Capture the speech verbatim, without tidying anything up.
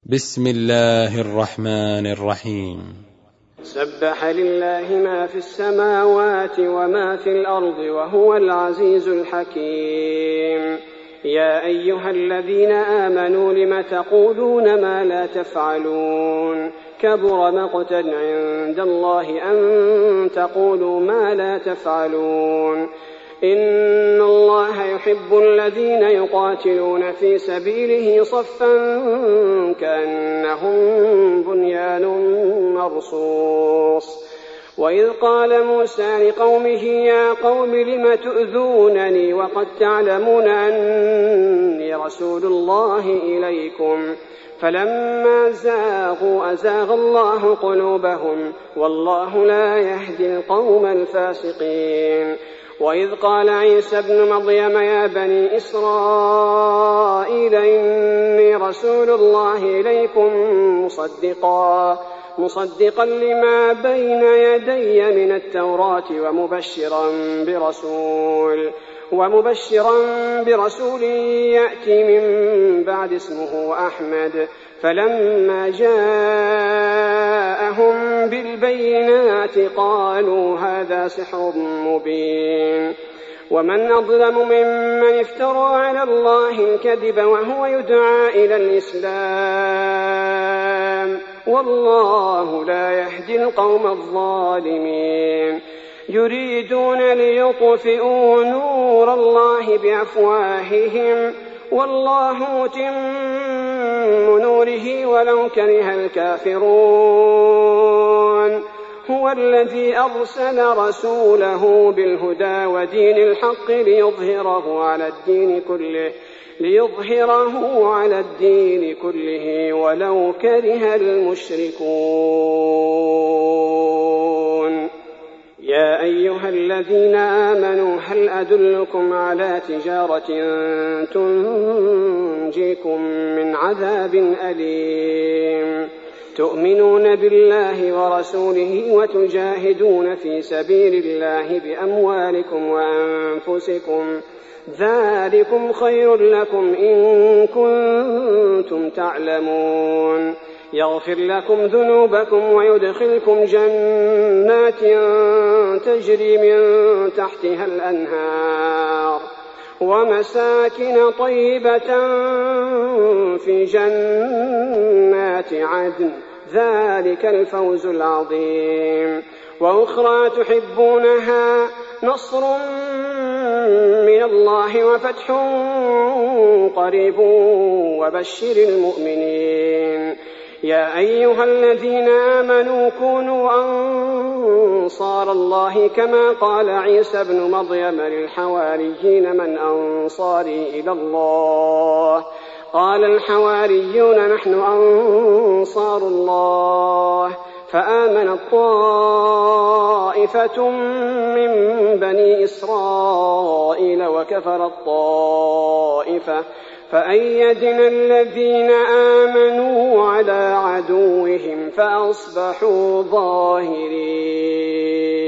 بسم الله الرحمن الرحيم. سبح لله ما في السماوات وما في الأرض وهو العزيز الحكيم. يا أيها الذين آمنوا لم تقولون ما لا تفعلون كبر مقتا عند الله أن تقولوا ما لا تفعلون. إن الله يحب الذين يقاتلون في سبيله صفا كأنهم بنيان مرصوص. وإذ قال موسى لقومه يا قوم لم تؤذونني وقد تعلمون أني رسول الله إليكم فلما زاغوا أزاغ الله قلوبهم والله لا يهدي القوم الفاسقين. وإذ قال عيسى ابن مريم يا بني إسرائيل إني رسول الله إليكم مصدقا مصدقا لما بين يدي من التوراة ومبشرا برسول ومبشرا برسول يأتي من بعد اسمه أحمد. فلما جاءهم بالبينات قالوا هذا سحر مبين. ومن أظلم ممن افترى على الله الكذب وهو يدعى إلى الإسلام والله لا يهدي القوم الظالمين. يريدون ليطفئوا نور الله بأفواههم والله متم نوره ولو كره الكافرون. هو الذي أرسل رسوله بالهدى ودين الحق ليظهره على الدين كله ليظهره على الدين كله ولو كره المشركون. يا أيها الذين آمنوا هل أدلكم على تجارة تنجيكم من عذاب أليم تؤمنون بالله ورسوله وتجاهدون في سبيل الله بأموالكم وأنفسكم ذلكم خير لكم إن كنتم تعلمون. يغفر لكم ذنوبكم ويدخلكم جنات تجري من تحتها الأنهار ومساكن طيبة في جنات عدن ذلك الفوز العظيم. وأخرى تحبونها نصر من الله وفتح قريب وبشر المؤمنين. يا أيها الذين آمنوا كونوا أنصار الله كما قال عيسى ابن مريم للحواريين من أنصاري إلى الله قال الحواريون نحن أنصار الله. فآمنت طائفة من بني إسرائيل وكفرت طائفة فأيدنا الذين آمنوا على عدوهم فأصبحوا ظاهرين.